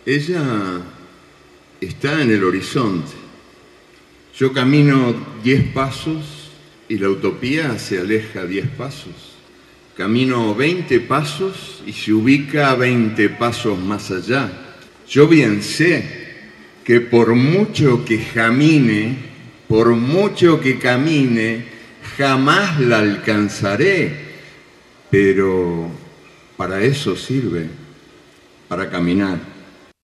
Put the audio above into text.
Ella está en el horizonte. Yo camino 10 pasos y la utopía se aleja 10 pasos. Camino 20 pasos y se ubica 20 pasos más allá. Yo bien sé que por mucho que camine, jamás la alcanzaré, pero para eso sirve, para caminar.